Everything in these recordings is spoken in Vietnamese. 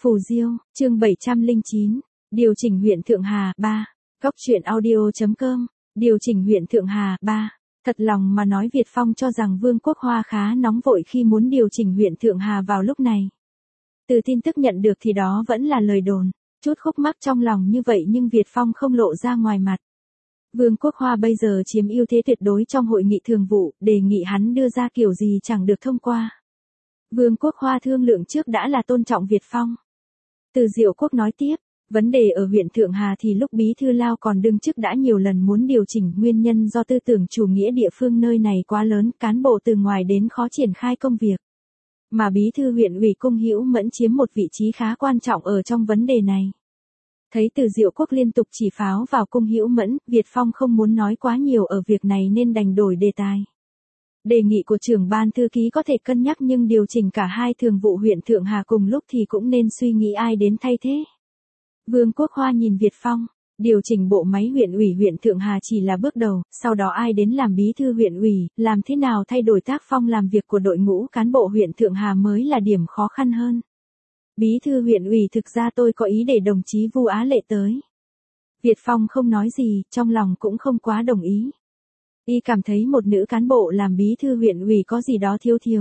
Phù Diêu, chương 709, điều chỉnh huyện Thượng Hà 3, Góc truyện audio.com, điều chỉnh huyện Thượng Hà 3. Thật lòng mà nói Việt Phong cho rằng Vương Quốc Hoa khá nóng vội khi muốn điều chỉnh huyện Thượng Hà vào lúc này. Từ tin tức nhận được thì đó vẫn là lời đồn, chút khúc mắc trong lòng như vậy nhưng Việt Phong không lộ ra ngoài mặt. Vương Quốc Hoa bây giờ chiếm ưu thế tuyệt đối trong hội nghị thường vụ, đề nghị hắn đưa ra kiểu gì chẳng được thông qua. Vương Quốc Hoa thương lượng trước đã là tôn trọng Việt Phong. Từ Diệu Quốc nói tiếp, vấn đề ở huyện Thượng Hà thì lúc Bí Thư Lao còn đương chức đã nhiều lần muốn điều chỉnh, nguyên nhân do tư tưởng chủ nghĩa địa phương nơi này quá lớn, cán bộ từ ngoài đến khó triển khai công việc. Mà Bí Thư huyện ủy Cung Hữu Mẫn chiếm một vị trí khá quan trọng ở trong vấn đề này. Thấy Từ Diệu Quốc liên tục chỉ pháo vào Cung Hữu Mẫn, Việt Phong không muốn nói quá nhiều ở việc này nên đành đổi đề tài. Đề nghị của trưởng ban thư ký có thể cân nhắc nhưng điều chỉnh cả hai thường vụ huyện Thượng Hà cùng lúc thì cũng nên suy nghĩ ai đến thay thế. Vương Quốc Hoa nhìn Việt Phong, điều chỉnh bộ máy huyện ủy huyện Thượng Hà chỉ là bước đầu, sau đó ai đến làm bí thư huyện ủy, làm thế nào thay đổi tác phong làm việc của đội ngũ cán bộ huyện Thượng Hà mới là điểm khó khăn hơn. Bí thư huyện ủy thực ra tôi có ý để đồng chí Vu Á Lệ tới. Việt Phong không nói gì, trong lòng cũng không quá đồng ý. Y cảm thấy một nữ cán bộ làm bí thư huyện ủy có gì đó thiếu thiếu.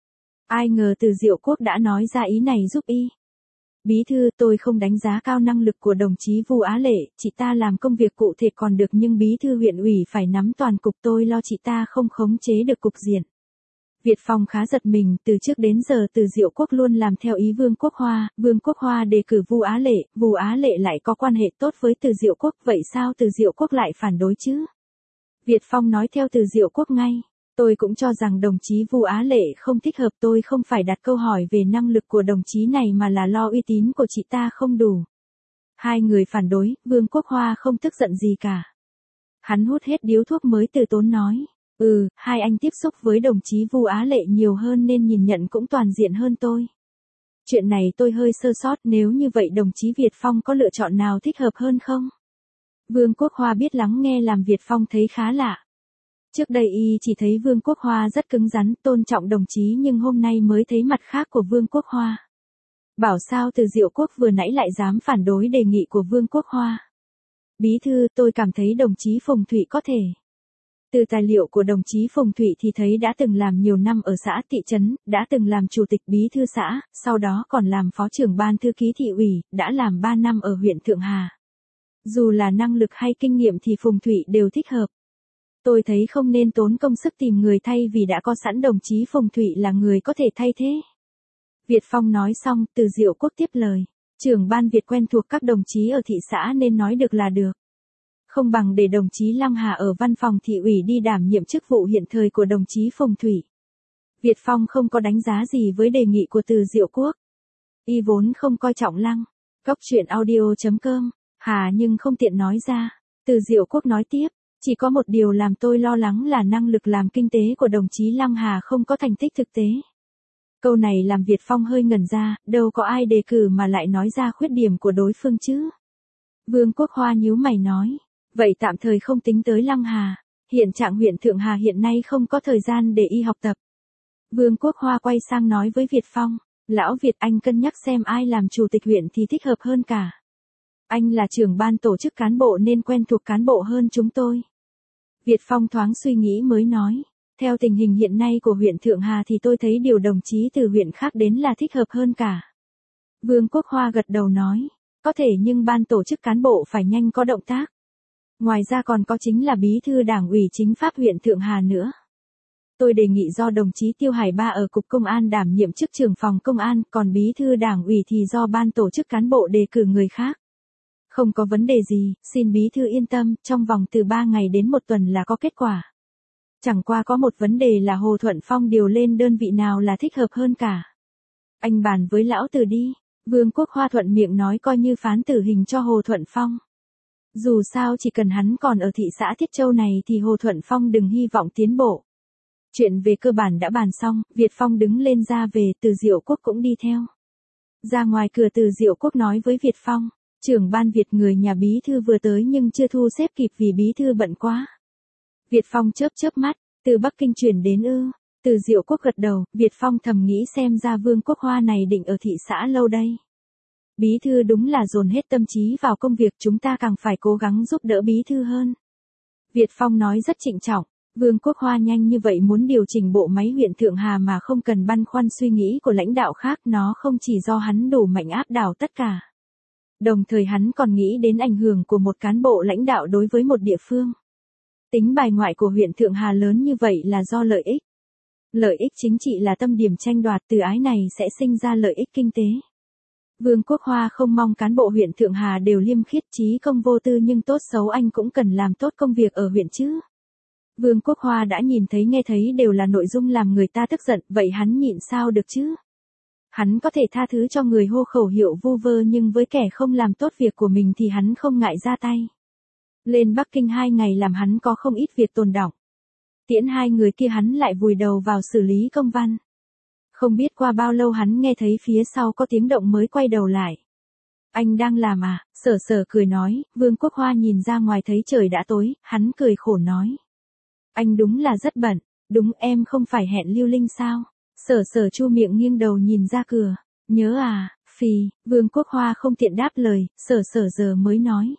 Ai ngờ Từ Diệu Quốc đã nói ra ý này giúp Y. Bí thư, tôi không đánh giá cao năng lực của đồng chí Vu Á Lệ, chị ta làm công việc cụ thể còn được nhưng bí thư huyện ủy phải nắm toàn cục, tôi lo chị ta không khống chế được cục diện. Việt Phong khá giật mình, từ trước đến giờ Từ Diệu Quốc luôn làm theo ý Vương Quốc Hoa đề cử Vu Á Lệ lại có quan hệ tốt với Từ Diệu Quốc, vậy sao Từ Diệu Quốc lại phản đối chứ? Việt Phong nói theo Từ Diệu Quốc ngay, tôi cũng cho rằng đồng chí Vu Á Lệ không thích hợp, tôi không phải đặt câu hỏi về năng lực của đồng chí này mà là lo uy tín của chị ta không đủ. Hai người phản đối, Vương Quốc Hoa không tức giận gì cả. Hắn hút hết điếu thuốc mới từ tốn nói, hai anh tiếp xúc với đồng chí Vu Á Lệ nhiều hơn nên nhìn nhận cũng toàn diện hơn tôi. Chuyện này tôi hơi sơ sót, nếu như vậy đồng chí Việt Phong có lựa chọn nào thích hợp hơn không? Vương Quốc Hoa biết lắng nghe làm Việt Phong thấy khá lạ. Trước đây y chỉ thấy Vương Quốc Hoa rất cứng rắn, tôn trọng đồng chí nhưng hôm nay mới thấy mặt khác của Vương Quốc Hoa. Bảo sao Từ Diệu Quốc vừa nãy lại dám phản đối đề nghị của Vương Quốc Hoa. Bí thư, tôi cảm thấy đồng chí Phùng Thụy có thể. Từ tài liệu của đồng chí Phùng Thụy thì thấy đã từng làm nhiều năm ở xã thị trấn, đã từng làm chủ tịch bí thư xã, sau đó còn làm phó trưởng ban thư ký thị ủy, đã làm 3 năm ở huyện Thượng Hà. Dù là năng lực hay kinh nghiệm thì Phùng Thụy đều thích hợp. Tôi thấy không nên tốn công sức tìm người thay vì đã có sẵn đồng chí Phùng Thụy là người có thể thay thế. Việt Phong nói xong, Từ Diệu Quốc tiếp lời. Trưởng ban Việt quen thuộc các đồng chí ở thị xã nên nói được là được. Không bằng để đồng chí Lăng Hà ở văn phòng thị ủy đi đảm nhiệm chức vụ hiện thời của đồng chí Phùng Thụy. Việt Phong không có đánh giá gì với đề nghị của Từ Diệu Quốc. Y vốn không coi trọng Lăng. Góc truyện audio.com, nhưng không tiện nói ra. Từ Diệu Quốc nói tiếp. Chỉ có một điều làm tôi lo lắng là năng lực làm kinh tế của đồng chí Lăng Hà không có thành tích thực tế. Câu này làm Việt Phong hơi ngẩn ra, đâu có ai đề cử mà lại nói ra khuyết điểm của đối phương chứ. Vương Quốc Hoa nhíu mày nói, vậy tạm thời không tính tới Lăng Hà, hiện trạng huyện Thượng Hà hiện nay không có thời gian để y học tập. Vương Quốc Hoa quay sang nói với Việt Phong, lão Việt anh cân nhắc xem ai làm chủ tịch huyện thì thích hợp hơn cả. Anh là trưởng ban tổ chức cán bộ nên quen thuộc cán bộ hơn chúng tôi. Việt Phong thoáng suy nghĩ mới nói, theo tình hình hiện nay của huyện Thượng Hà thì tôi thấy điều đồng chí từ huyện khác đến là thích hợp hơn cả. Vương Quốc Hoa gật đầu nói, có thể nhưng ban tổ chức cán bộ phải nhanh có động tác. Ngoài ra còn có chính là bí thư đảng ủy chính pháp huyện Thượng Hà nữa. Tôi đề nghị do đồng chí Tiêu Hải Ba ở Cục Công an đảm nhiệm chức trưởng phòng công an, còn bí thư đảng ủy thì do ban tổ chức cán bộ đề cử người khác. Không có vấn đề gì, xin bí thư yên tâm, trong vòng từ 3 ngày đến 1 tuần là có kết quả. Chẳng qua có một vấn đề là Hồ Thuận Phong điều lên đơn vị nào là thích hợp hơn cả. Anh bàn với lão Từ đi, Vương Quốc Hoa thuận miệng nói coi như phán tử hình cho Hồ Thuận Phong. Dù sao chỉ cần hắn còn ở thị xã Thiết Châu này thì Hồ Thuận Phong đừng hy vọng tiến bộ. Chuyện về cơ bản đã bàn xong, Việt Phong đứng lên ra về, Từ Diệu Quốc cũng đi theo. Ra ngoài cửa Từ Diệu Quốc nói với Việt Phong. Trưởng ban Việt người nhà bí thư vừa tới nhưng chưa thu xếp kịp vì bí thư bận quá. Việt Phong chớp mắt, từ Bắc Kinh chuyển đến ư? Từ Diệu Quốc gật đầu, Việt Phong thầm nghĩ xem ra Vương Quốc Hoa này định ở thị xã lâu đây. Bí thư đúng là dồn hết tâm trí vào công việc, chúng ta càng phải cố gắng giúp đỡ bí thư hơn. Việt Phong nói rất trịnh trọng. Vương Quốc Hoa nhanh như vậy muốn điều chỉnh bộ máy huyện Thượng Hà mà không cần băn khoăn suy nghĩ của lãnh đạo khác, nó không chỉ do hắn đủ mạnh áp đảo tất cả. Đồng thời hắn còn nghĩ đến ảnh hưởng của một cán bộ lãnh đạo đối với một địa phương. Tính bài ngoại của huyện Thượng Hà lớn như vậy là do lợi ích. Lợi ích chính trị là tâm điểm tranh đoạt, từ ái này sẽ sinh ra lợi ích kinh tế. Vương Quốc Hoa không mong cán bộ huyện Thượng Hà đều liêm khiết trí công vô tư, nhưng tốt xấu anh cũng cần làm tốt công việc ở huyện chứ. Vương Quốc Hoa đã nhìn thấy nghe thấy đều là nội dung làm người ta tức giận, vậy hắn nhịn sao được chứ? Hắn có thể tha thứ cho người hô khẩu hiệu vu vơ, nhưng với kẻ không làm tốt việc của mình thì hắn không ngại ra tay. Lên Bắc Kinh 2 ngày làm hắn có không ít việc tồn đọng. Tiễn 2 người kia hắn lại vùi đầu vào xử lý công văn. Không biết qua bao lâu hắn nghe thấy phía sau có tiếng động mới quay đầu lại. Anh đang làm à? Sở Sở cười nói. Vương Quốc Hoa nhìn ra ngoài thấy trời đã tối, hắn cười khổ nói. Anh đúng là rất bận. Đúng, em không phải hẹn Lưu Linh sao? Sở Sở chu miệng nghiêng đầu nhìn ra cửa. Nhớ à? Phì. Vương Quốc Hoa không tiện đáp lời. Sở Sở giờ mới nói.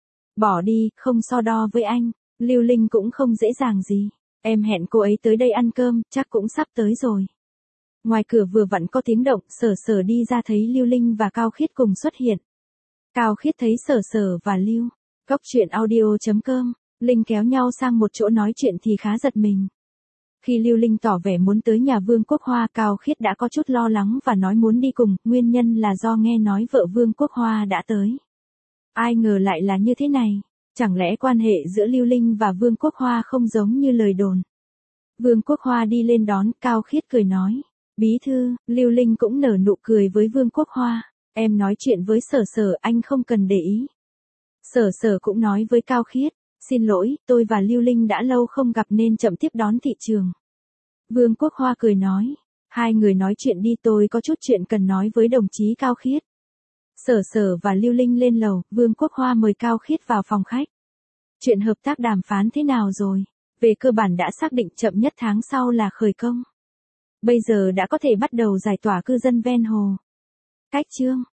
Bỏ đi, không so đo với anh. Lưu Linh cũng không dễ dàng gì. Em hẹn cô ấy tới đây ăn cơm, chắc cũng sắp tới rồi. Ngoài cửa vừa vặn có tiếng động, Sở Sở đi ra thấy Lưu Linh và Cao Khiết cùng xuất hiện. Cao Khiết thấy Sở Sở và Lưu. Cốc truyện audio.com. Linh kéo nhau sang một chỗ nói chuyện thì khá giật mình. Khi Lưu Linh tỏ vẻ muốn tới nhà Vương Quốc Hoa, Cao Khiết đã có chút lo lắng và nói muốn đi cùng, nguyên nhân là do nghe nói vợ Vương Quốc Hoa đã tới. Ai ngờ lại là như thế này, chẳng lẽ quan hệ giữa Lưu Linh và Vương Quốc Hoa không giống như lời đồn. Vương Quốc Hoa đi lên đón, Cao Khiết cười nói. Bí thư. Lưu Linh cũng nở nụ cười với Vương Quốc Hoa. Em nói chuyện với Sở Sở, anh không cần để ý. Sở Sở cũng nói với Cao Khiết. Xin lỗi, tôi và Lưu Linh đã lâu không gặp nên chậm tiếp đón thị trường. Vương Quốc Hoa cười nói. Hai người nói chuyện đi, tôi có chút chuyện cần nói với đồng chí Cao Khiết. Sở Sở và Lưu Linh lên lầu, Vương Quốc Hoa mời Cao Khiết vào phòng khách. Chuyện hợp tác đàm phán thế nào rồi? Về cơ bản đã xác định chậm nhất tháng sau là khởi công. Bây giờ đã có thể bắt đầu giải tỏa cư dân ven hồ. Cách chương.